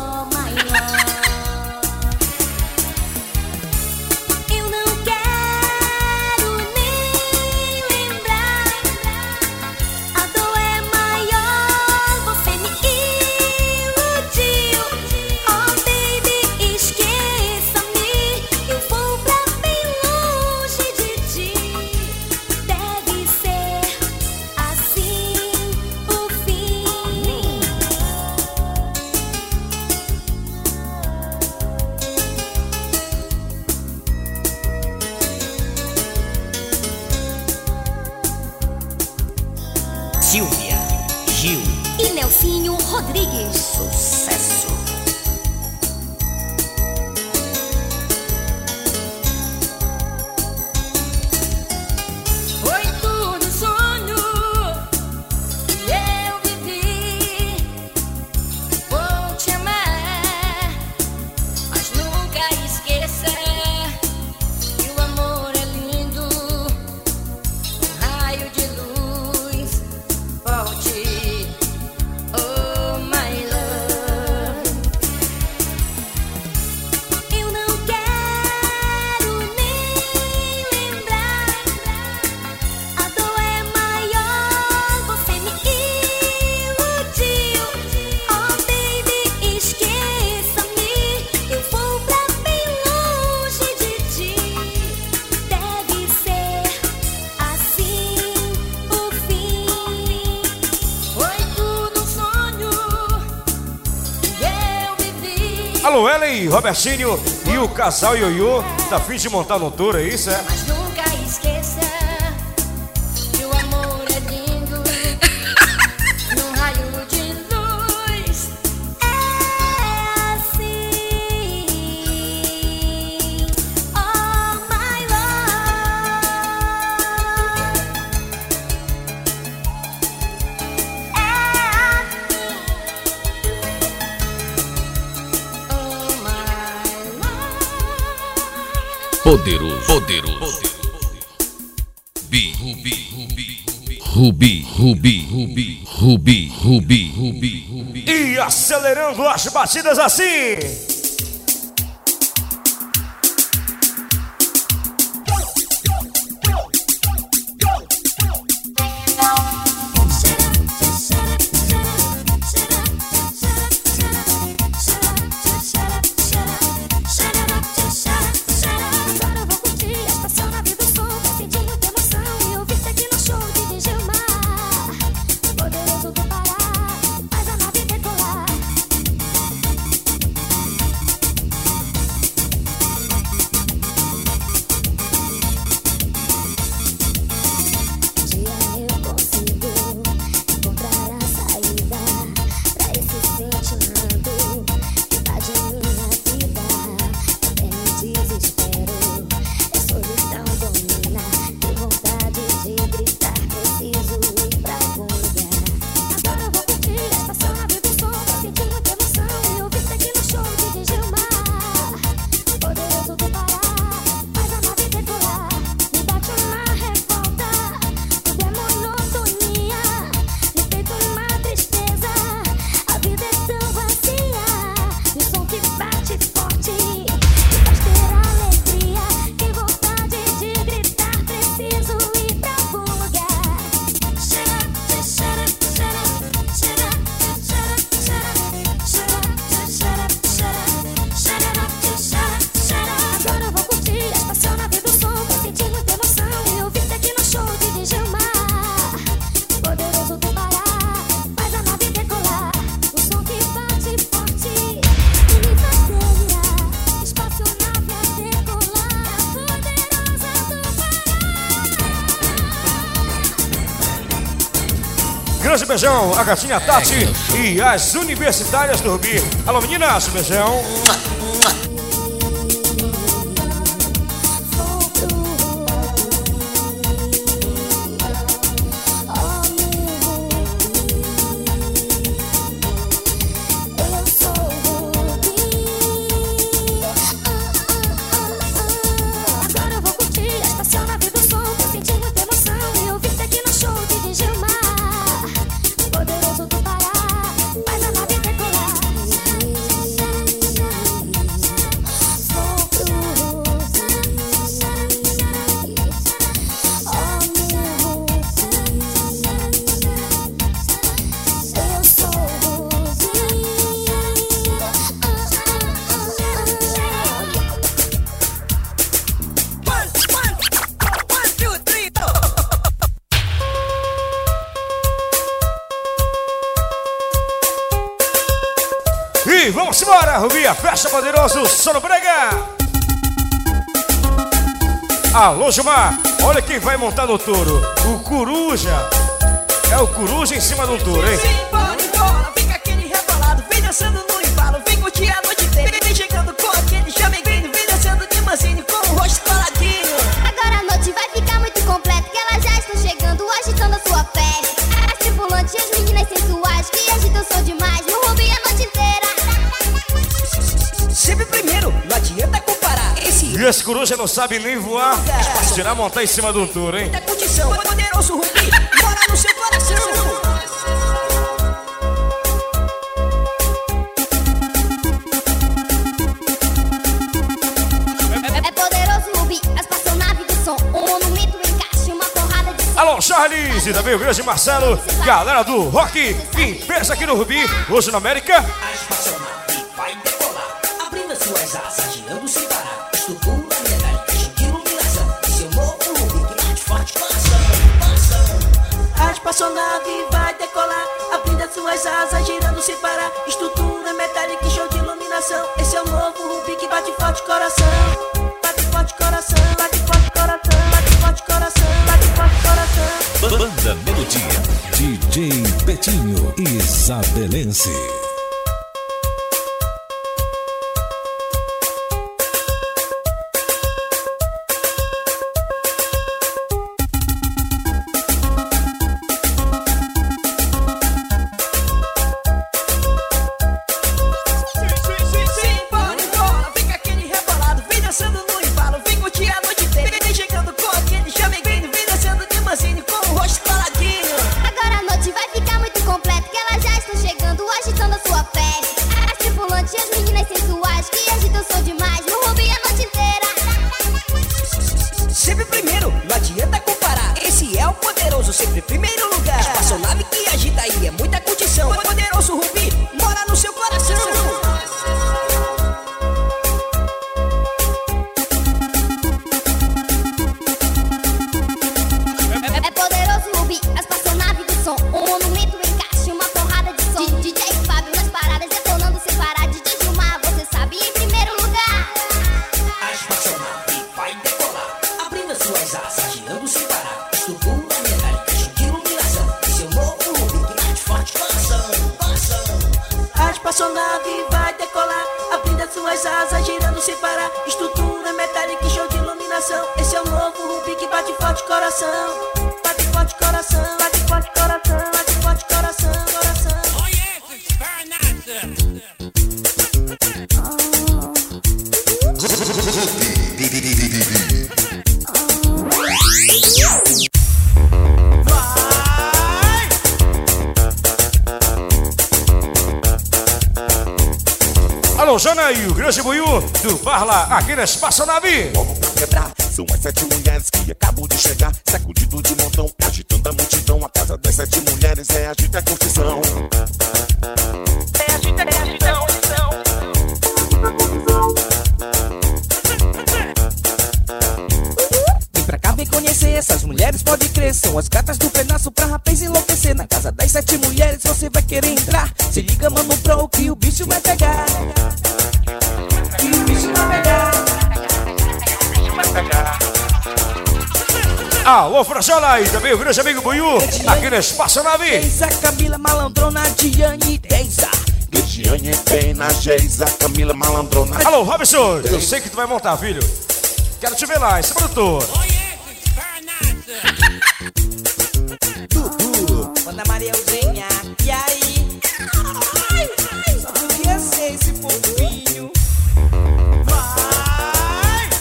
Eu não quero nem lembrar, a dor é maior, você me iludiu. Oh baby, esqueça-me, eu vou pra bem longe de ti. Deve ser assim o fim. Silvia Gil. E Nelsinho Rodrigues. Sucesso. Foi tudo sonho que eu vivi. Vou te amar, mas nunca esqueça que o amor é lindo, um raio de luz, volte, oh my love. Eu não quero nem lembrar, a dor é maior, você me iludiu. Oh baby, esqueça-me, eu vou pra bem longe de ti. Deve ser assim o fim. Foi tudo um sonho que eu vivi. Alô, Ellen, Robertinho e o casal Ioiô. Tá afim de montar no touro, é isso, é? Mas nunca esqueça que o amor é lindo, num raio de luz. É assim, oh my love. É assim, oh my love. Poderoso. Rubi. E acelerando as batidas assim. Agora eu vou curtir a espaçonave do som, rapidinho de emoção. E ouvir aqui no show de Gilmar, poderoso do Pará, faz a nave decolar. grande beijão, a gatinha Tati e as universitárias do Rubi. Alô, meninas, beijão. E vamos embora, Rubi, a festa poderoso, Sono Brega. Alô, Gilmar, olha quem vai montar no touro. O Coruja. É o Coruja em cima do touro, hein? Fica aquele rebolado, vem dançando no embalo, vem curtir a noite inteira. Vem chegando com aquele chameguinho, vem dançando de mansinho com o rosto coladinho. Agora a noite vai ficar muito completa, que elas já estão chegando, agitando a sua pele. As tripulantes e as meninas sensuais que agitam o som demais, no Rubi a noite inteira. Sempre primeiro, não adianta comparar. E esse Coruja não sabe nem voar. Tirar montar em cima do touro, hein? Muita condição, poderoso Rubi, mora no seu coração. É poderoso Rubi, as espaçonaves do som, um monumento no encaixe, uma porrada de som. Alô, Charles e também o grande Marcelo, galera do rock, limpeza aqui no Rubi, hoje na América. Vai decolar, abrindo as suas asas, girando sem parar. Estrutura metálica, de iluminação. Seu novo Rubi que bate forte coração. A espaçonave vai decolar, abrindo as suas asas, girando sem parar. Estrutura metálica e show de iluminação. Esse é o novo Rubi que bate forte coração. Bate forte coração, bate forte coração, bate forte coração, bate forte coração. Banda Melodia, DJ Betinho, Isabelense. Sempre primeiro lugar. Espaçonave que agita aí é muita curtição. Poderoso Rubi, mora no seu coração. É poderoso Rubi, as espaçonaves do som, um monumento no encaixe, uma porrada de som. DJ Fábio nas paradas, detonando sem parar. DJ Gilmar, você sabe, em primeiro lugar. A espaçonave vai decolar, abrindo as suas asas, girando sem parar. Estrutura metálica, de iluminação. Seu novo Rubi que bate forte coração. A espaçonave vai decolar, abrindo as suas asas, girando sem parar. Estrutura metálica e show de iluminação. Esse é o novo Rubi que bate forte coração. Bate forte coração, bate forte coração, bate forte coração, coração. Alô, Jana e o grande Buiú do Barla aqui na Espaçonave. Quebrar, são as 7 mulheres que acabam de chegar, sacudido de montão, agitando a multidão. A casa das 7 mulheres é agita a curtição. É agita, é agitão, agitão. Vem pra cá, vem conhecer essas mulheres, pode crer. São as gatas do pedaço pra rapaz enlouquecer. Na casa das 7 mulheres você vai querer entrar. Se liga, mano, pro que o bicho vai pegar. Que o bicho vai pegar. Alô, Frajola e também o grande amigo Buiú, aqui no Espaço Nave. Geisa, Camila, Malandrona, Diane, Deisa. Diane, Pena, Geisa, Camila, Malandrona. Alô, Robson, eu sei que tu vai montar, filho. Quero te ver lá, em cima do touro. Ana Maria Eugênia, e aí? Ai, só queria ser esse fofinho. Vai!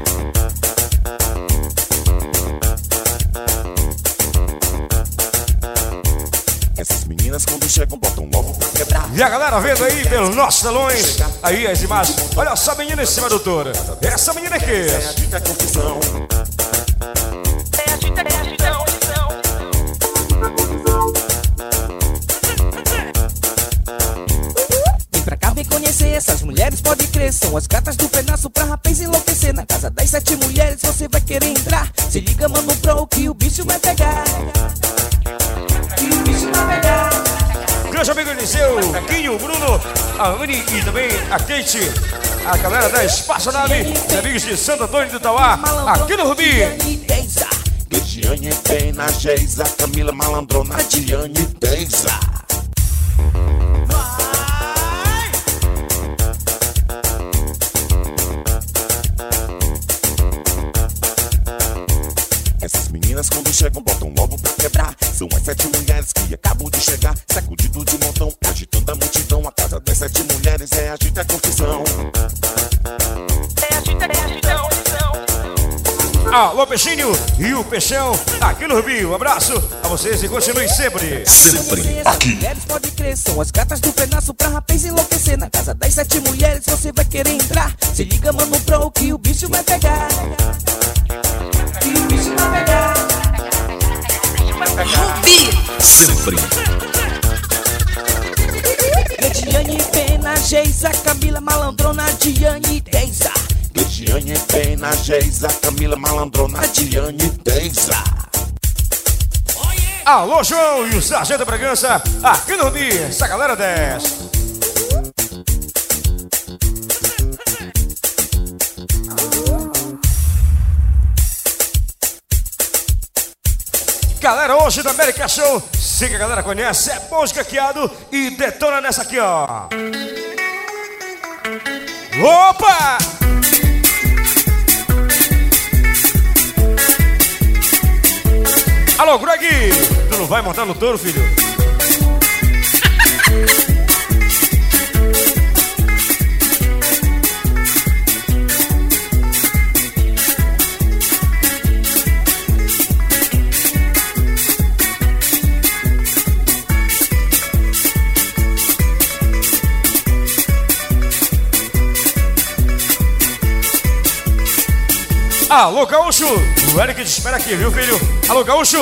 Essas meninas quando chegam botam logo pra quebrar. E a galera vendo aí pelos nossos telões, aí as imagens. Olha essa menina em cima do touro. Essa menina aqui. É confusão. Vem pra cá, vem conhecer essas mulheres, pode crer. São as gatas do pedaço pra rapaz enlouquecer. Na casa das 7 mulheres você vai querer entrar. Se liga, mano, pro que o bicho vai pegar. Que o bicho vai pegar. Grande amigo Eliseu, Quinho, Bruno, a Anne e também a Kate. A galera da Espaço Nave, os amigos de Santo Antônio do Tauá, aqui no Rubi. Diane, Pena, Geisa, Camila, Malandrona, Diane, Deisa. Essas meninas quando chegam botam logo pra quebrar. São as 7 mulheres que acabam de chegar, sacudido de montão, agitando a multidão. A casa das 7 mulheres é agita, é confusão. Alô, Peixinho e o Peixão, aqui no Rubi. Um abraço a vocês e continue sempre. Sempre aqui. Mulheres pode crer, são as gatas do pedaço pra rapaz enlouquecer. Na casa das 7 mulheres você vai querer entrar. Se liga, mano, pro que o bicho vai pegar. Que o bicho vai pegar. Rubi. Sempre. Diane, Pena, Geisa, Camila, Malandrona, Diane, Deisa. Diane, Pena, Geisa, Camila, Malandrona, Diane, Deisa. Alô, João e o Sargento Bragança, aqui no Rubi. Essa galera desce. Galera, hoje da América Show, sei que a galera conhece, é bom escaqueado e detona nessa aqui, ó. Opa! Alô, Greg, tu não vai montar no touro, filho? Alô, Gaúcho! O Eric te espera aqui, viu, filho? Alô, Gaúcho!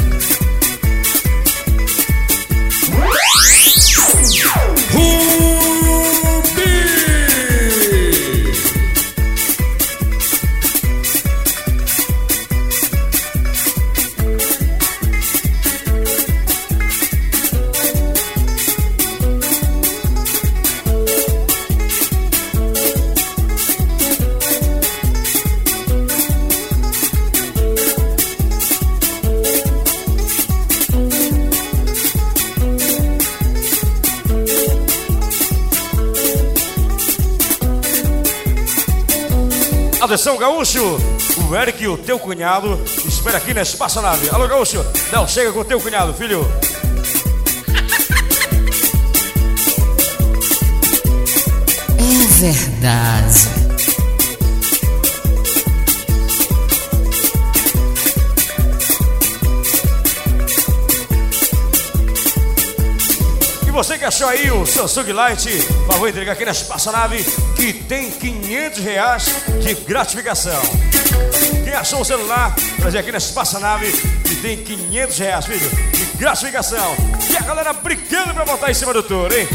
Atenção, Gaúcho, o Eric e o teu cunhado espera aqui na Espaçonave. Alô, Gaúcho, não, chega com o teu cunhado, filho. É verdade. E você que achou aí o Samsung Lite, mas vou entregar aqui na Espaçonave, que tem R$500 de gratificação. Quem achou o celular, trazer aqui na Espaçonave, que tem R$500, filho, de gratificação. E a galera brincando pra botar em cima do touro, hein?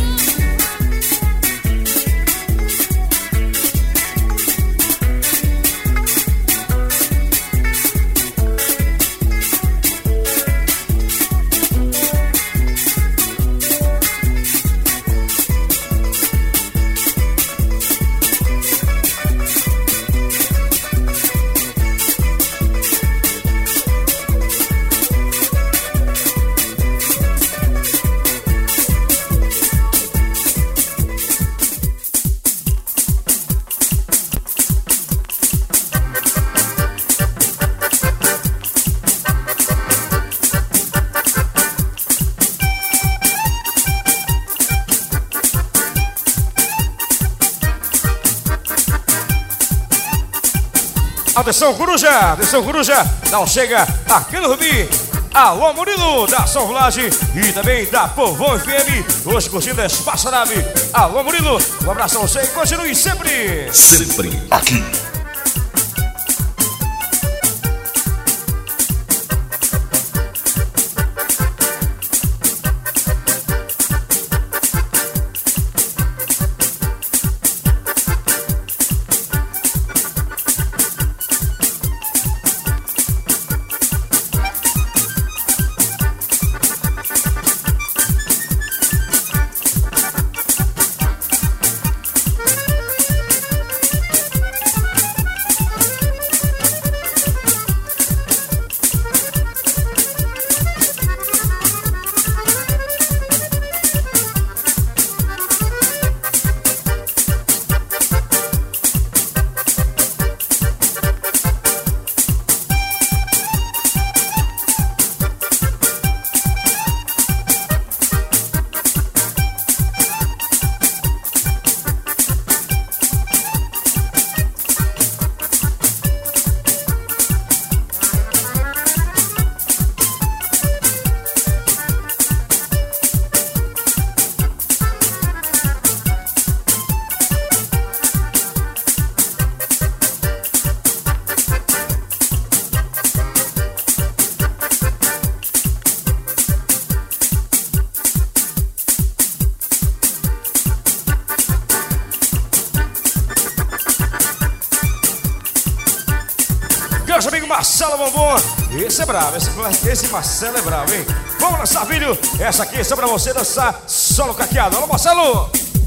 Atenção, Coruja, não chega aqui no Rubi. Alô, Murilo, da São Rolagem e também da Povão FM, hoje curtindo a Espaçonave. Alô, Murilo, um abraço a você e continue sempre. Sempre aqui. Grande amigo Marcelo Bombom. Esse é bravo, esse Marcelo é bravo, hein? Vamos lançar vídeo. Essa aqui é só pra você dançar solo caqueado. Alô, Marcelo!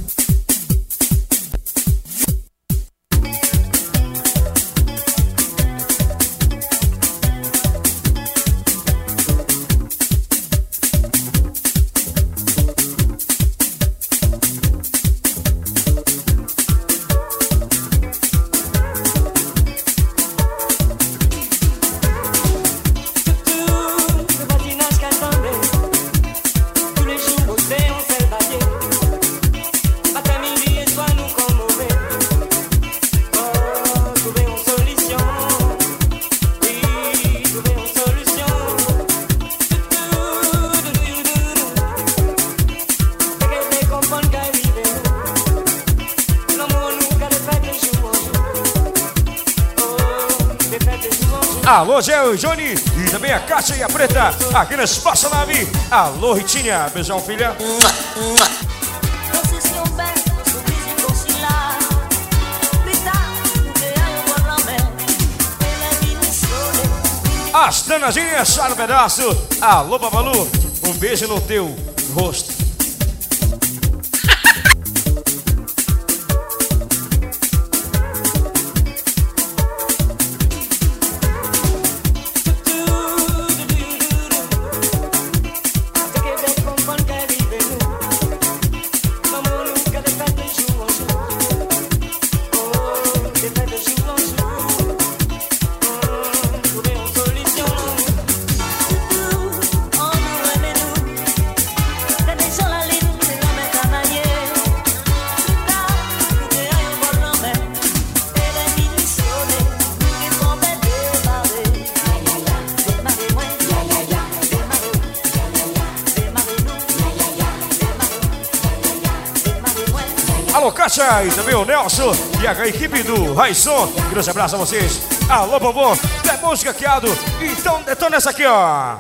Alô, Gel e Johnny, e também a Kátia e a Preta, aqui na Espaçonave. Alô, Ritinha, beijão, filha. As danadinhas, chá no pedaço. Alô, Babalu, um beijo no teu rosto. Alô, Kátia e também o Nelson e a equipe do Raisson. Grande abraço a vocês. Alô, Bombom, é música caqueado. Então detona essa aqui, ó.